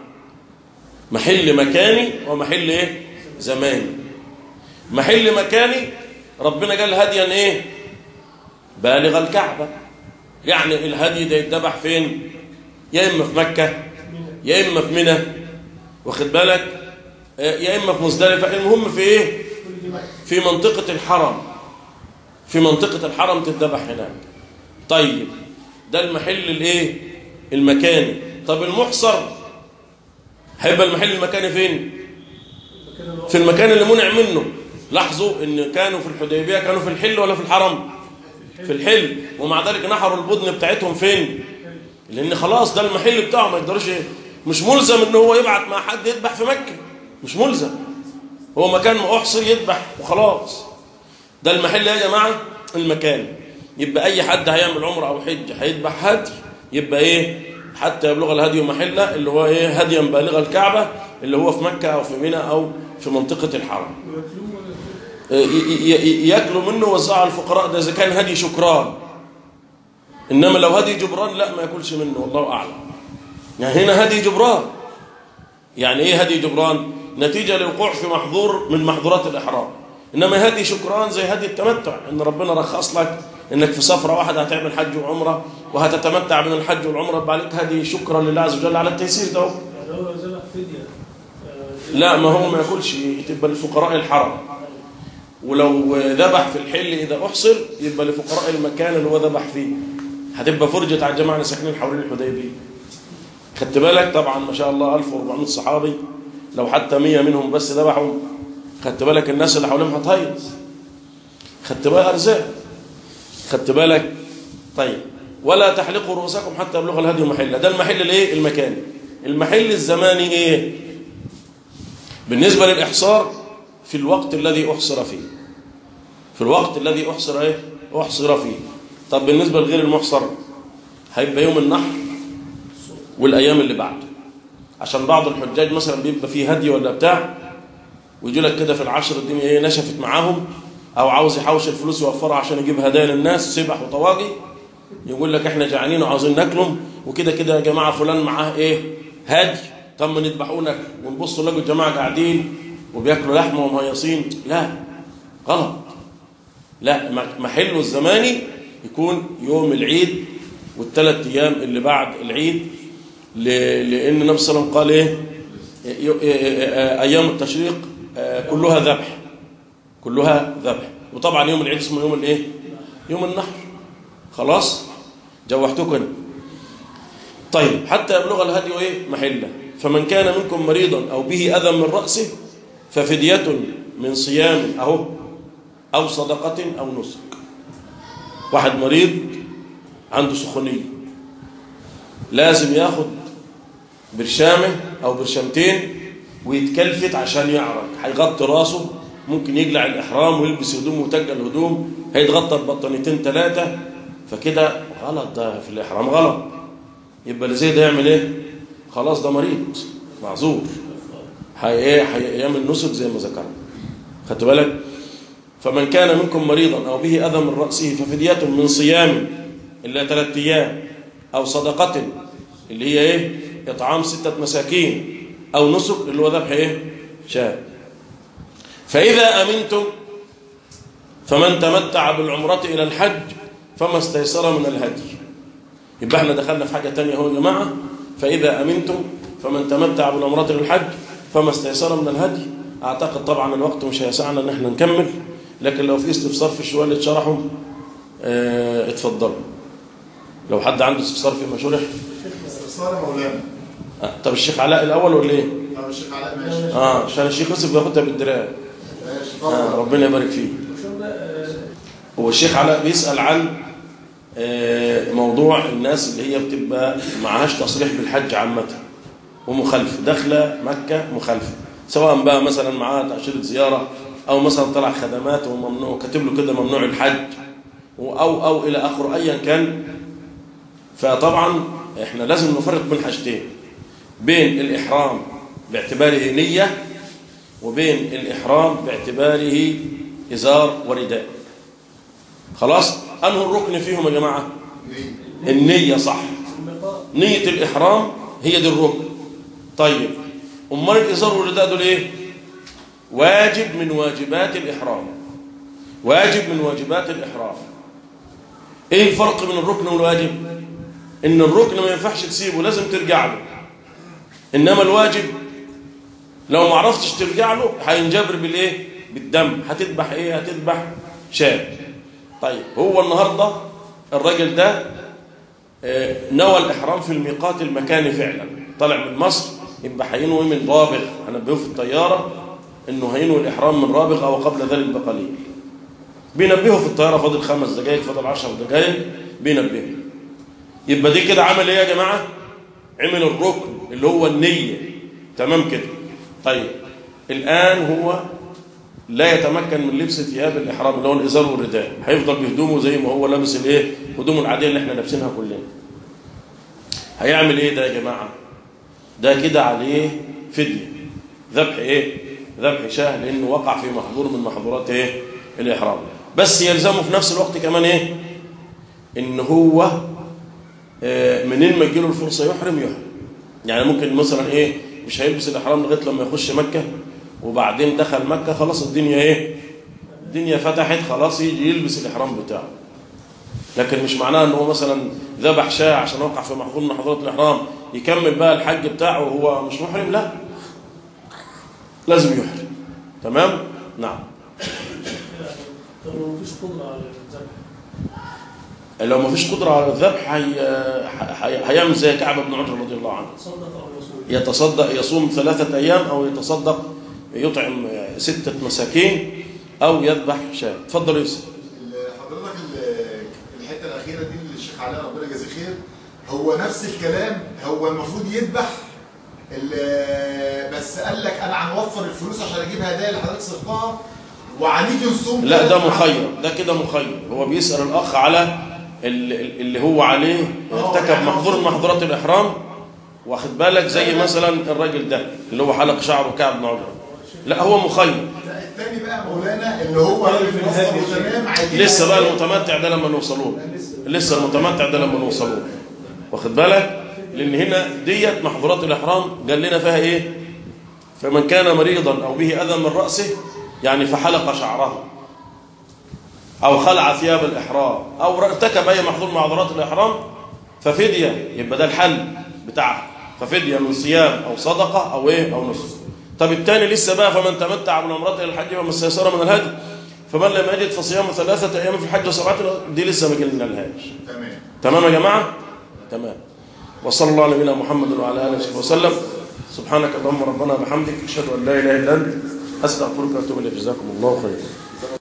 محل مكاني ومحل ايه زماني. محل مكاني ربنا قال هديا ايه بالغ الكعبة، يعني الهدي ده يتذبح فين؟ يا اما في مكة يا اما في منى، واخد بالك، يا اما في مزدلفة. المهم في ايه في منطقة الحرم، في منطقة الحرم تتذبح هناك. طيب ده المحل الايه المكاني. طب المحصر هيبقى المحل المكاني فين؟ في المكان اللي منع منه. لاحظوا ان كانوا في الحديبية كانوا في الحل ولا في الحرم؟ في الحل، ومع ذلك نحروا البدن بتاعتهم فين؟ لان خلاص ده المحل بتاعه، ما يقدرش، مش ملزم ان هو يبعت مع حد يذبح في مكة، مش ملزم، هو مكان محصر يذبح وخلاص. ده المحل يا جماعة المكان. يبقى اي حد هيعمل عمره او حج هيذبح هدي، يبقى ايه حتى يبلغ الهدي محله، اللي هو ايه؟ هديا بالغ الكعبه، اللي هو في مكه او في منى او في منطقه الحرم. ياكلوا منه ويوزعوا على الفقراء، ده اذا كان هدي شكران. انما لو هدي جبران لا، ما ياكلش منه، والله اعلم. يعني هنا هدي جبران. يعني ايه هدي جبران؟ نتيجه للوقوع في محظور من محظورات الاحرام. انما هدي شكران زي هدي التمتع، ان ربنا رخص لك انك في سفره واحده هتعمل حج وعمره وهتتمتع بين الحج والعمره، يبقى عليك هدي شكرا لله عز وجل على التيسير ده. لا، ما هو ما ياكلش، تبقى لفقراء الحرم. ولو ذبح في الحل اذا احصر يبقى لفقراء المكان اللي هو ذبح فيه. هتبقى فرجت على الجماعه اللي ساكنين حوالين الحديبيه. خدت بالك؟ طبعا ما شاء الله ألف وأربعمائة صحابي، لو حتى مية منهم بس ذبحوا، خدت بالك الناس اللي حواليهم هتهيص. خدت بالك ارزاق. خدت بالك؟ طيب، ولا تحلقوا رؤوسكم حتى يبلغ الهدي محله. ده المحل الايه؟ المكاني. المحل الزماني ايه؟ بالنسبه للاحصار في الوقت الذي احصر فيه. في الوقت الذي احصر ايه؟ احصر فيه. طب بالنسبه لغير المحصر هيبقى يوم النحر والايام اللي بعده. عشان بعض الحجاج مثلا بيبقى فيه هدي ولا بتاع، ويجي لك كده في العشر الدنيا ايه نشفت معاهم، او عاوز يحوش الفلوس يوفرها عشان يجيب هدايا للناس، سبح وطواجي، يقول لك احنا جعانين وعاوزين ناكلهم، وكده كده يا جماعه فلان معاه ايه؟ هدي، طب ما نذبحوا لك. ونبصوا نلاقوا الجماعه قاعدين وبياكلوا لحمه ومهيصين. لا، غلط. لا، محله الزماني يكون يوم العيد والثلاث ايام اللي بعد العيد، لان النبي صلى الله عليه وسلم قال ايه؟ ايام التشريق كلها ذبح، كلها ذبح. وطبعا يوم العيد اسمه يوم الايه؟ يوم النحر. خلاص جوحتكم. طيب، حتى يبلغ الهدي ايه؟ محله. فمن كان منكم مريضا او به اذى من راسه ففدية من صيام اهو او صدقة او نسك. واحد مريض عنده سخونية، لازم ياخد برشامه او برشامتين ويتكلفت عشان يعرق، هيغطي راسه، ممكن يقلع الاحرام ويلبس هدوم وتقل هدوم، هيتغطى ببطانيتين ثلاثه، فكده غلط، ده في الاحرام غلط. يبقى اللي زي ده يعمل ايه؟ خلاص ده مريض معذور، هي ايه؟ هيعمل نسك زي ما ذكرنا. خدت بالك؟ فمن كان منكم مريضا او به اذى من راسه ففدية من صيام الا ثلاث ايام او صدقه اللي هي ايه؟ اطعام سته مساكين، او نسك اللي هو ذبح ايه؟ شاة. فاذا امنتم فمن تمتع بالعمره الى الحج فما استيسر من الهدي. يبقى احنا دخلنا في حاجه ثانيه اهو يا جماعه. فاذا امنتم فمن تمتع بالعمره الى الحج فما استيسر من الهدي. اعتقد طبعا الوقت مش هيسعنا ان احنا نكمل، لكن لو في استفسار في الشويه اللي اتشرحوا اه اتفضلوا. لو حد عنده استفسار في ما شرح. استفسار يا مولانا. آه. طب الشيخ علاء الاول ولا ايه؟ طب الشيخ علاء ماشي. اه عشان الشيخ يوسف بياخدها بالدراع. ماشي. آه ربنا يبارك فيه. هو الشيخ علاء بيسأل عن آه موضوع الناس اللي هي بتبقى معهاش تصريح بالحج عامه ومخالفه، داخله مكه مخالفه، سواء بقى مثلا معاه تأشيرة زياره او مثلا طلع خدمات وممنوع، كاتب له كده ممنوع الحج او او الى اخره ايا كان. فطبعا احنا لازم نفرق بين حاجتين، بين الاحرام باعتباره نيه وبين الاحرام باعتباره ازار ورداء. خلاص؟ انه الركن فيهم يا جماعه؟ النيه. صح، نيه الاحرام هي دي الركن. طيب امال الازار والرداء دول ايه؟ واجب من واجبات الاحرام، واجب من واجبات الاحرام. ايه الفرق بين الركن والواجب؟ ان الركن ما ينفعش تسيبه، لازم ترجع له. انما الواجب لو ما عرفتش ترجع له هينجبر بالايه؟ بالدم. هتذبح ايه؟ هتذبح شاة. طيب هو النهارده الراجل ده نوى الاحرام في الميقات المكاني فعلا، طلع من مصر، يبقى هينوي من رابغ. هنبهه في الطياره انه هينوي الاحرام من رابغ او قبل ذلك بقليل. بينبهه في الطياره، فاضل خمس دقائق، فاضل عشر دقائق، بينبهه. يبقى دي كده عمل ايه يا جماعه؟ عمل الركن اللي هو النيه. تمام كده؟ طيب الان هو لا يتمكن من لبس ثياب الاحرام اللي هو الازار والرداء، هيفضل بهدومه زي ما هو لابس الايه؟ هدومه العاديه اللي احنا لابسينها كلنا. هيعمل ايه ده يا جماعه؟ ده كده عليه فديه، ذبح ايه؟ ذبح شاه، لانه وقع في محظور من محظورات ايه؟ الاحرام. بس يلزمه في نفس الوقت كمان ايه؟ ان هو منين ما تجيله الفرصه يحرم يحرم. يعني ممكن مثلا ايه؟ مش هيلبس الاحرام لغايه لما يخش مكه، وبعدين دخل مكه خلاص الدنيا ايه؟ الدنيا فتحت خلاص، يجي يلبس الاحرام بتاعه. لكن مش معناه ان هو مثلا ذبح شاه عشان وقع في محظور من محظورات الاحرام يكمل بقى الحج بتاعه وهو مش محرم، لا، لازم يحرم. تمام؟ نعم. طب لو مفيش قدرة على الذبح؟ لو مفيش قدرة على الذبح هي... هي... هيعمل زي كعب بن عجرة رضي الله عنه، يتصدق أو يصوم؟ يتصدق، يصوم ثلاثة أيام أو يتصدق يطعم ستة مساكين أو يذبح شاة. اتفضل يوسف. حضرتك الحته الاخيره دي اللي الشيخ علاء ربنا يجازيه خير، هو نفس الكلام، هو المفروض يذبح بس قال لك انا هنوفر الفلوس عشان اجيب هدايا اللي حضرتك صرتها وهنيجي نصوم. لا ده مخير، ده كده مخير. هو بيسأل الأخ على اللي هو عليه ارتكب محظور من محظورات الإحرام، واخد بالك، زي مثلا الراجل ده اللي هو حلق شعره كعب بن عجرة، لا هو مخير. الثاني بقى مولانا اللي هو تمام عايزين لسه بقى المتمتع ده لما نوصلوه، لسه المتمتع ده لما نوصلوه، واخد بالك، لأن هنا ديت محظورات الإحرام قال لنا فيها إيه؟ فمن كان مريضا أو به أذى من رأسه، يعني فحلق شعره أو خلع ثياب الإحرام أو ارتكب أي محظور محظورات الإحرام ففدية، يبقى ده الحل بتاعه، ففدية من صيام أو صدقة أو إيه أو نصف. طب الثاني لسه بقى فمن تمتع بالعمرة إلى الحج وما استيسر من الهدي فمن لم يجد فصيام ثلاثة أيام في الحج وسبعة، دي لسه ما قلنا لهاش. تمام تمام يا جماعة؟ تمام. وصلى الله على نبينا محمد وعلى آله وصحبه وسلم. سبحانك اللهم ربنا وبحمدك، أشهد أن لا إله إلا أنت، أستغفرك وأتوب إليك. جزاكم الله خيرا.